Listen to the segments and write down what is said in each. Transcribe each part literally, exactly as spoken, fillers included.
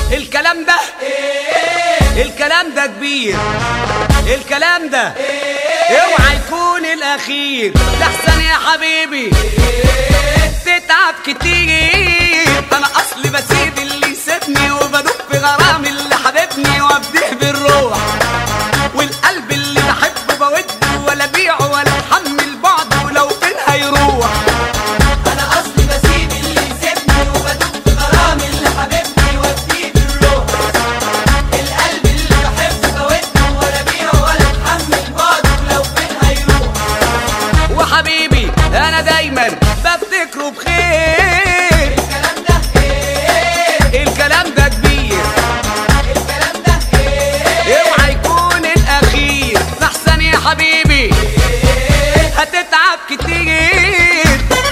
الكلام ده الكلام ده كبير، الكلام ده اوعى يكون الاخير، لحسن يا حبيبي تتعب كتير. انا اصلي بسيب اللي يسيبني وبدوب في غرام اللي حبيبني وابديه بالروح، والقلب اللي بحبه بوده ولا بيعه ولا اتحمل بعده ولو فين هيروح. انا اصلي بسيب اللي يسيبني وبدوب في غرام اللي حبيبني وابديه بالروح، القلب اللي بحبه بوده ولا بيعه ولا اتحمل بعده ولو فين هيروح. وحبيبي انا دايما بفتكره بخير، الكلام ده ايه الكلام ده كبير، الكلام ده ايه اوعى يكون الاخير، لحسن يا حبيبي هتتعب كتير.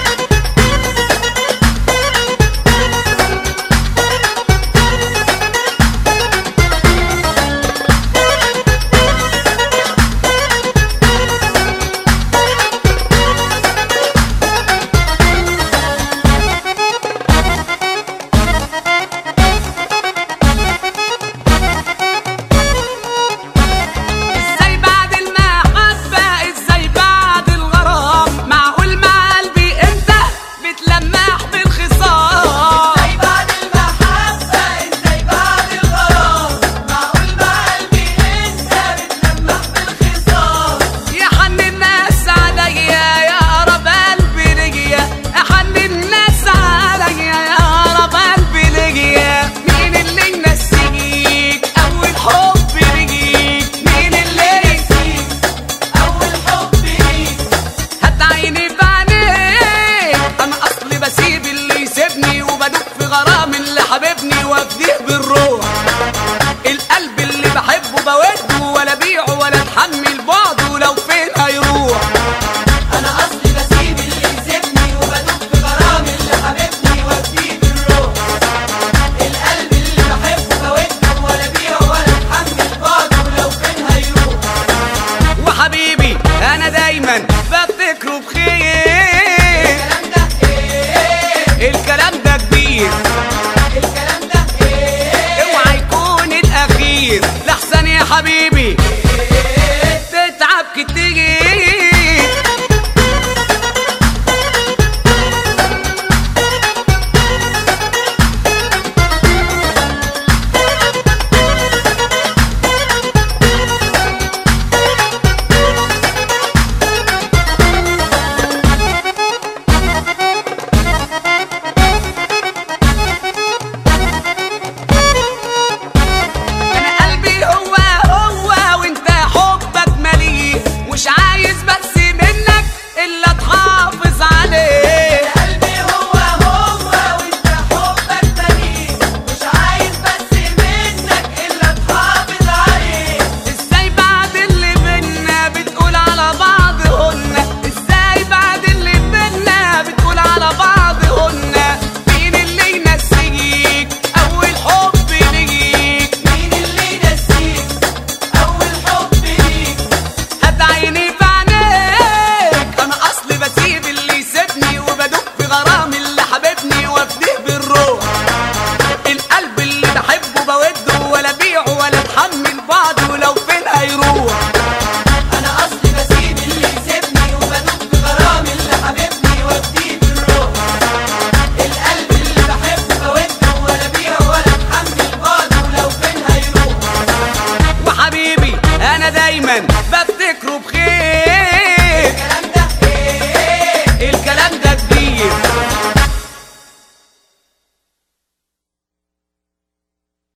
ازاي بعد المحبة، ازاي بعد الغرام، معقول مع قلبي انت بتلمح بالخصام. ازاي بعد المحبة، ازاي بعد الغرام، معقول مع قلبي انت بتلمح بالخصام. يا حن الناس عليا يا قرب قلبي ليا، يا حن الناس عليا يا قرب قلبي ليا. مين اللي ينسيك اول حب ليك، مين اللي نسيك اول حب ليك، هات عيني في عينيك. انا اصلي بسيب اللي يسيبني وبدوب في غرام اللي حبيبني وافديه بالروح، القلب اللي بحبه بوده ولا بيعه ولا اتحمل بعده لو فين هيروح. انا اصلي بسيب اللي يسيبني وبدوب في غرام اللي حبيبني وابديه بالروح، القلب اللي بحبه بوده ولا بيعه ولا اتحمل بعده ولو فين هيروح. وحبيبي انا دايما بفتكره بخير، الكلام ده ايه الكلام ده كبير، الكلام ده ايه اوعى يكون الاخير، لحسن يا حبيبي